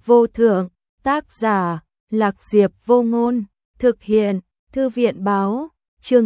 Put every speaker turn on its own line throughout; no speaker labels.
vô thượng, tác giả, Lạc Diệp Vô Ngôn, thực hiện, Thư viện báo, chương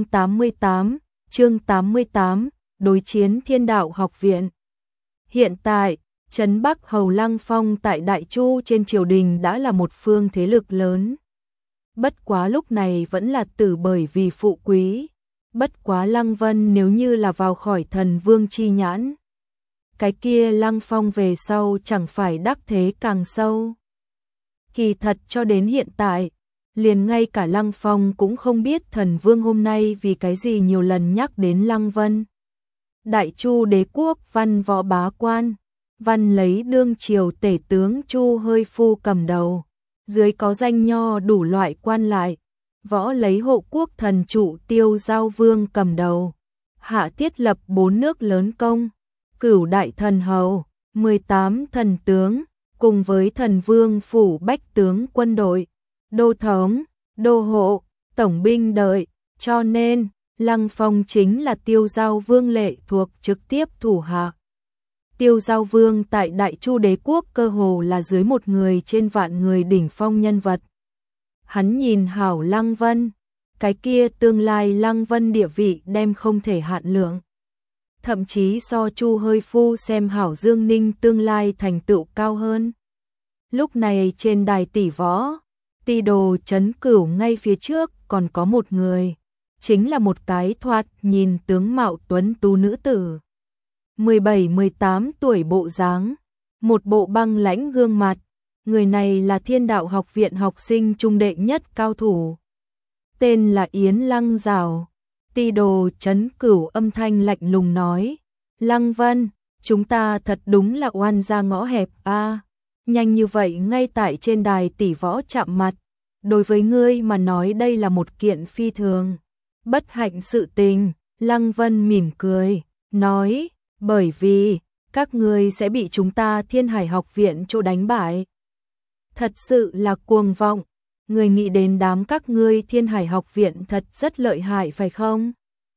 88, đối chiến Thiên Đạo Học Viện. Hiện tại, Trấn Bắc Hầu Lăng Phong tại Đại Chu trên triều đình đã là một phương thế lực lớn. Bất quá lúc này vẫn là tử bởi vì phụ quý. Bất quá Lăng Vân nếu như là vào khỏi thần vương chi nhãn, cái kia Lăng Phong về sau chẳng phải đắc thế càng sâu. Kỳ thật cho đến hiện tại, liền ngay cả Lăng Phong cũng không biết thần vương hôm nay vì cái gì nhiều lần nhắc đến Lăng Vân. Đại Chu đế quốc văn võ bá quan, văn lấy đương triều tể tướng Chu Hơi Phu cầm đầu, dưới có danh nho đủ loại quan lại, võ lấy hộ quốc thần trụ Tiêu Giao Vương cầm đầu, hạ thiết lập 4 nước lớn công, cửu đại thần hầu, 18 thần tướng, cùng với thần vương phủ bách tướng quân đội, đô thống, đô hộ, tổng binh đợi, cho nên Lăng Phong chính là Tiêu Giao Vương lệ thuộc trực tiếp thủ hạ. Tiêu Giao Vương tại Đại Chu đế quốc cơ hồ là dưới một người trên vạn người đỉnh phong nhân vật. Hắn nhìn hảo Lăng Vân, cái kia tương lai Lăng Vân địa vị đem không thể hạn lượng. Thậm chí so Chu Hơi Phu xem hảo Dương Ninh tương lai thành tựu cao hơn. Lúc này trên đài tỷ võ, Ti Đồ Trấn Cửu ngay phía trước còn có một người, chính là một cái thoạt nhìn tướng mạo tuấn tú nữ tử. 17-18 tuổi bộ dáng, một bộ băng lãnh gương mặt, người này là Thiên Đạo Học Viện học sinh trung đệ nhất cao thủ. Tên là Yến Lăng Giảo. Ti Đồ Trấn Cửu âm thanh lạnh lùng nói, Lăng Vân, chúng ta thật đúng là oan ra ngõ hẹp a. Nhanh như vậy ngay tại trên đài tỷ võ chạm mặt, đối với ngươi mà nói đây là một kiện phi thường bất hạnh sự tình. Lăng Vân mỉm cười, nói, bởi vì các ngươi sẽ bị chúng ta Thiên Hải Học Viện chỗ đánh bại. Thật sự là cuồng vọng, người nghĩ đến đám các ngươi Thiên Hải Học Viện thật rất lợi hại phải không?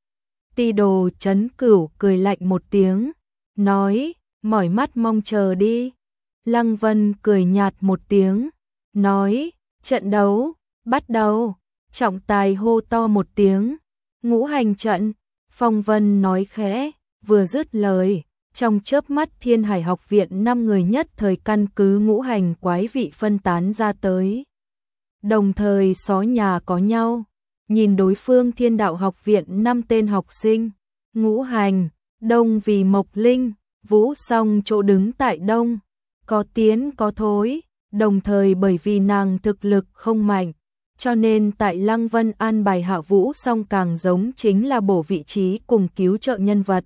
Ti Đồ Trấn Cửu cười lạnh một tiếng, nói, mỏi mắt mong chờ đi. Lăng Vân cười nhạt một tiếng, nói, trận đấu, bắt đầu. Trọng tài hô to một tiếng, ngũ hành trận. Phong Vân nói khẽ, vừa dứt lời, trong chớp mắt Thiên Hải Học Viện 5 người nhất thời căn cứ ngũ hành quái vị phân tán ra tới. Đồng thời xó nhà có nhau, nhìn đối phương Thiên Đạo Học Viện 5 tên học sinh, ngũ hành, đông vì Mộc Linh, Vũ Song chỗ đứng tại đông, có tiến có thối, đồng thời bởi vì nàng thực lực không mạnh, cho nên tại Lăng Vân an bài hạ Vũ Song càng giống chính là bổ vị trí cùng cứu trợ nhân vật.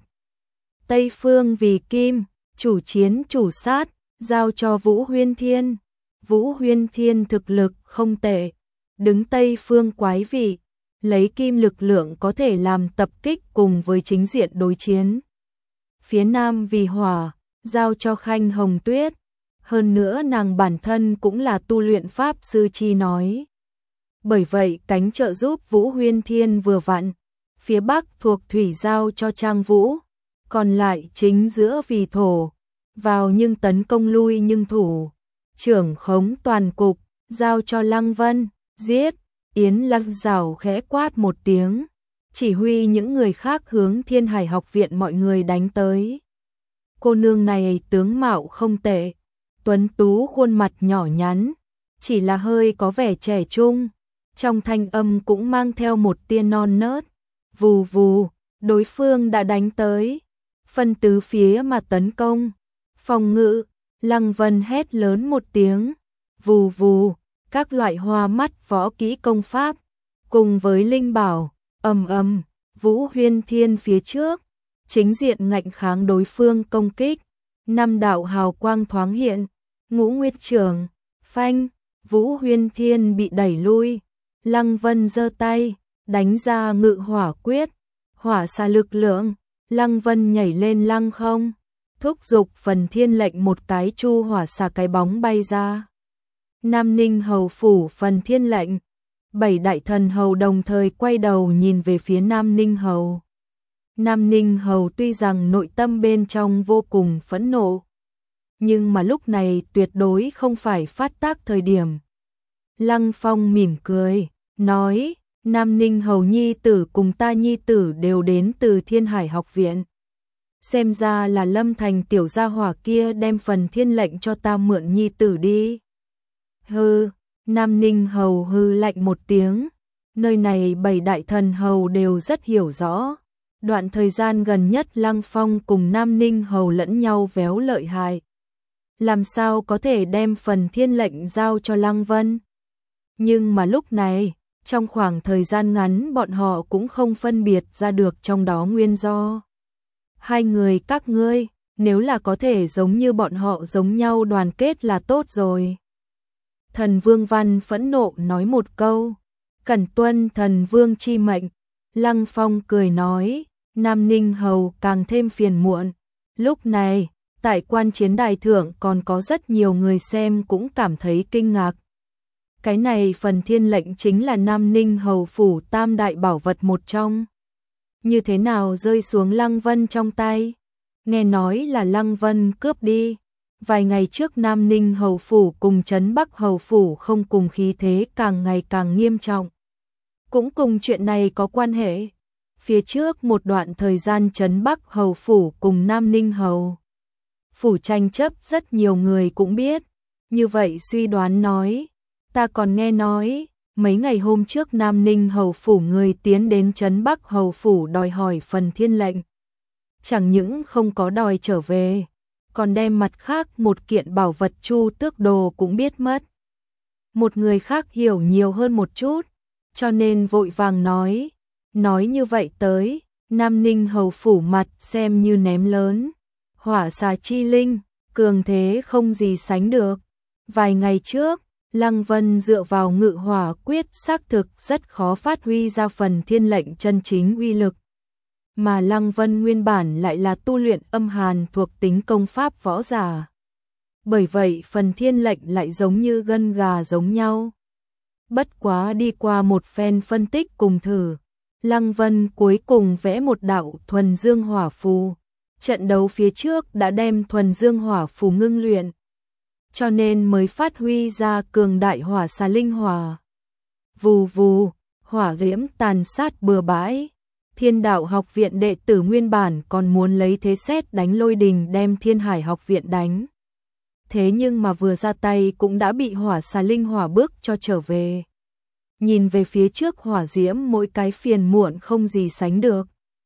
Tây phương vì Kim, chủ chiến chủ sát, giao cho Vũ Huyên Thiên. Vũ Huyên Thiên thực lực không tệ, đứng Tây phương quái vị, lấy kim lực lượng có thể làm tập kích cùng với chính diện đối chiến. Phía Nam vì Hỏa, giao cho Khanh Hồng Tuyết, hơn nữa nàng bản thân cũng là tu luyện pháp sư chi nói. Bởi vậy cánh trợ giúp Vũ Huyên Thiên vừa vặn, phía Bắc thuộc thủy giao cho Trang Vũ, còn lại chính giữa vì Thổ, vào nhưng tấn công lui nhưng thủ. Trưởng khống toàn cục, giao cho Lăng Vân, giết. Yến Lăng Giảo khẽ quát một tiếng, chỉ huy những người khác hướng Thiên Hải Học Viện mọi người đánh tới. Cô nương này tướng mạo không tệ, tuấn tú khuôn mặt nhỏ nhắn, chỉ là hơi có vẻ trẻ trung, trong thanh âm cũng mang theo một tia non nớt. Vù vù, đối phương đã đánh tới, phân tứ phía mà tấn công, phòng ngự. Lăng Vân hét lớn một tiếng, vù vù, các loại hoa mắt võ kỹ công pháp, cùng với linh bảo, ầm ầm, Vũ Huyên Thiên phía trước, chính diện ngạnh kháng đối phương công kích. 5 đạo hào quang thoáng hiện, Ngũ Nguyệt Trưởng, phanh, Vũ Huyên Thiên bị đẩy lui. Lăng Vân giơ tay, đánh ra Ngự Hỏa Quyết, hỏa xà lực lượng. Lăng Vân nhảy lên lăng không, thúc giục phần thiên lệnh, một cái chu hỏa xà cái bóng bay ra. Nam Ninh Hầu phủ phần thiên lệnh, 7 đại thần hầu đồng thời quay đầu nhìn về phía Nam Ninh Hầu. Nam Ninh Hầu tuy rằng nội tâm bên trong vô cùng phẫn nộ, nhưng mà lúc này tuyệt đối không phải phát tác thời điểm. Lăng Phong mỉm cười, nói, Nam Ninh Hầu nhi tử cùng ta nhi tử đều đến từ Thiên Hải học viện. Xem ra là Lâm Thành tiểu gia hỏa kia đem phần thiên lệnh cho ta mượn nhi tử đi. Hừ, Nam Ninh Hầu hừ lạnh một tiếng, nơi này 7 đại thần hầu đều rất hiểu rõ. Đoạn thời gian gần nhất Lăng Phong cùng Nam Ninh Hầu lẫn nhau véo lợi hại. Làm sao có thể đem phần thiên lệnh giao cho Lăng Vân? Nhưng mà lúc này, trong khoảng thời gian ngắn bọn họ cũng không phân biệt ra được trong đó nguyên do. Hai người các ngươi, nếu là có thể giống như bọn họ giống nhau đoàn kết là tốt rồi. Thần Vương Văn phẫn nộ nói một câu, cẩn tuân thần Vương chi mệnh. Lăng Phong cười nói, Nam Ninh Hầu càng thêm phiền muộn. Lúc này, tại quan chiến đài thượng còn có rất nhiều người xem cũng cảm thấy kinh ngạc. Cái này phần thiên lệnh chính là Nam Ninh Hầu phủ tam đại bảo vật một trong. Như thế nào rơi xuống Lăng Vân trong tay? Nghe nói là Lăng Vân cướp đi. Vài ngày trước Nam Ninh Hầu phủ cùng Trấn Bắc Hầu phủ không cùng khí thế càng ngày càng nghiêm trọng. Cũng cùng chuyện này có quan hệ. Phía trước một đoạn thời gian Trấn Bắc Hầu phủ cùng Nam Ninh Hầu phủ tranh chấp rất nhiều người cũng biết. Như vậy suy đoán nói, ta còn nghe nói, mấy ngày hôm trước Nam Ninh Hầu phủ người tiến đến Trấn Bắc Hầu phủ đòi hỏi phần thiên lệnh. Chẳng những không có đòi trở về, còn đem mặt khác một kiện bảo vật Chu Tước Đồ cũng biết mất. Một người khác hiểu nhiều hơn một chút, cho nên vội vàng nói như vậy tới, Nam Ninh Hầu phủ mặt xem như ném lớn. Hỏa xà chi linh, cường thế không gì sánh được. Vài ngày trước, Lăng Vân dựa vào ngự hỏa quyết xác thực rất khó phát huy ra phần thiên lệnh chân chính uy lực. Mà Lăng Vân nguyên bản lại là tu luyện âm hàn thuộc tính công pháp võ giả. Bởi vậy phần thiên lệnh lại giống như gân gà giống nhau. Bất quá đi qua một phen phân tích cùng thử, Lăng Vân cuối cùng vẽ một đạo thuần dương hỏa phù. Trận đấu phía trước đã đem thuần dương hỏa phù ngưng luyện, cho nên mới phát huy ra cường đại hỏa xà linh hỏa. Vù vù, hỏa diễm tàn sát bừa bãi. Thiên Đạo học viện đệ tử nguyên bản còn muốn lấy thế sét đánh lôi đình đem Thiên Hải học viện đánh. Thế nhưng mà vừa ra tay cũng đã bị hỏa xà linh hỏa bước cho trở về. Nhìn về phía trước hỏa diễm mỗi cái phiền muộn không gì sánh được.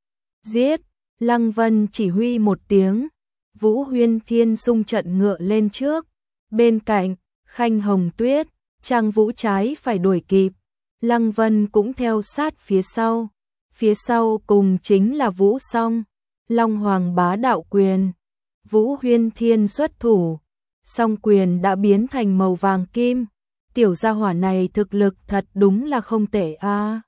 Giết! Lăng Vân chỉ huy một tiếng, Vũ Huyên Thiên xung trận ngựa lên trước. Bên cạnh, Khanh Hồng Tuyết, Trang Vũ trái phải đuổi kịp. Lăng Vân cũng theo sát phía sau. Phía sau cùng chính là Vũ Song, Long Hoàng bá đạo quyền. Vũ Huyên Thiên xuất thủ, song quyền đã biến thành màu vàng kim. Tiểu gia hỏa này thực lực thật đúng là không tệ a.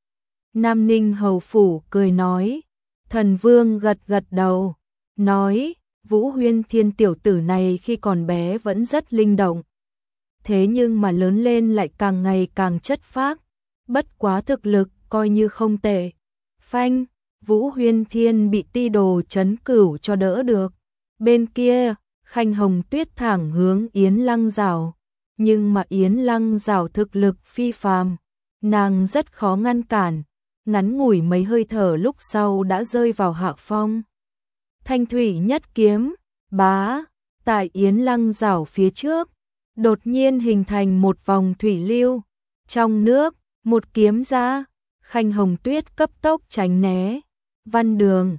Nam Ninh Hầu phủ cười nói. Thần Vương gật gật đầu, nói, Vũ Huyên Thiên tiểu tử này khi còn bé vẫn rất linh động. Thế nhưng mà lớn lên lại càng ngày càng chất phác, bất quá thực lực coi như không tệ. Phanh, Vũ Huyên Thiên bị ti đồ trấn cửu cho đỡ được. Bên kia, Khanh Hồng Tuyết thẳng hướng Yến Lăng Giảo. Nhưng mà Yến Lăng Giảo thực lực phi phàm, nàng rất khó ngăn cản. Ngắn ngủi mấy hơi thở lúc sau đã rơi vào hạ phong. Thanh thủy nhất kiếm, bá, tại Yến Lăng Giảo phía trước, đột nhiên hình thành một vòng thủy lưu. Trong nước, một kiếm ra, Khanh Hồng Tuyết cấp tốc tránh né. Văn Đường,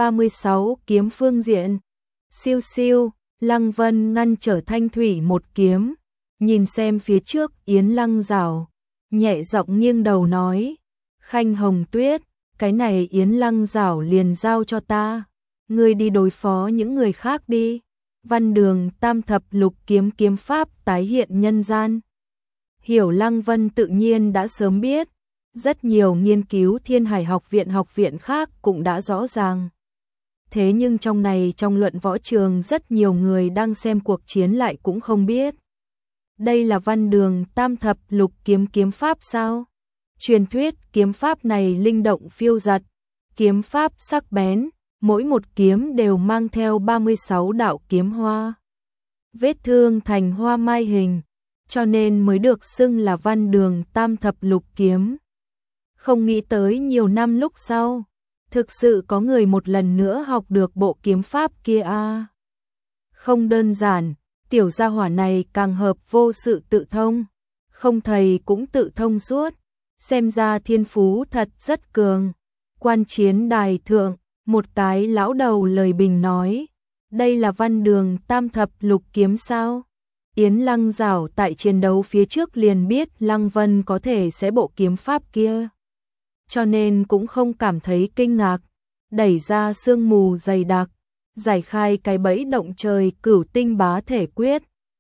36 kiếm phương diện. Siêu siêu, Lăng Vân ngăn trở thanh thủy một kiếm. Nhìn xem phía trước Yến Lăng Giảo, nhẹ giọng nghiêng đầu nói. Khanh Hồng Tuyết, cái này Yến Lăng Giảo liền giao cho ta. Ngươi đi đối phó những người khác đi. Văn Đường tam thập lục kiếm kiếm pháp tái hiện nhân gian. Hiểu Lăng Vân tự nhiên đã sớm biết. Rất nhiều nghiên cứu Thiên Hải học viện khác cũng đã rõ ràng. Thế nhưng trong này trong luận võ trường rất nhiều người đang xem cuộc chiến lại cũng không biết. Đây là Văn Đường tam thập lục kiếm pháp sao? Truyền thuyết kiếm pháp này linh động phiêu dật, kiếm pháp sắc bén, mỗi một kiếm đều mang theo 36 đạo kiếm hoa. vết thương thành hoa mai hình, cho nên mới được xưng là Văn Đường Tam Thập Lục Kiếm. Không nghĩ tới nhiều năm lúc sau, thực sự có người một lần nữa học được bộ kiếm pháp kia a. Không đơn giản, tiểu gia hỏa này càng hợp vô sự tự thông, không thầy cũng tự thông suốt, xem ra thiên phú thật rất cường. Quan chiến đài thượng, một cái lão đầu lời bình nói, đây là Văn Đường Tam Thập Lục Kiếm sao? Yến Lăng Giảo tại chiến đấu phía trước liền biết Lăng Vân có thể sẽ bộ kiếm pháp kia, cho nên cũng không cảm thấy kinh ngạc, đẩy ra sương mù dày đặc, giải khai cái bẫy động trời Cửu Tinh Bá Thể Quyết,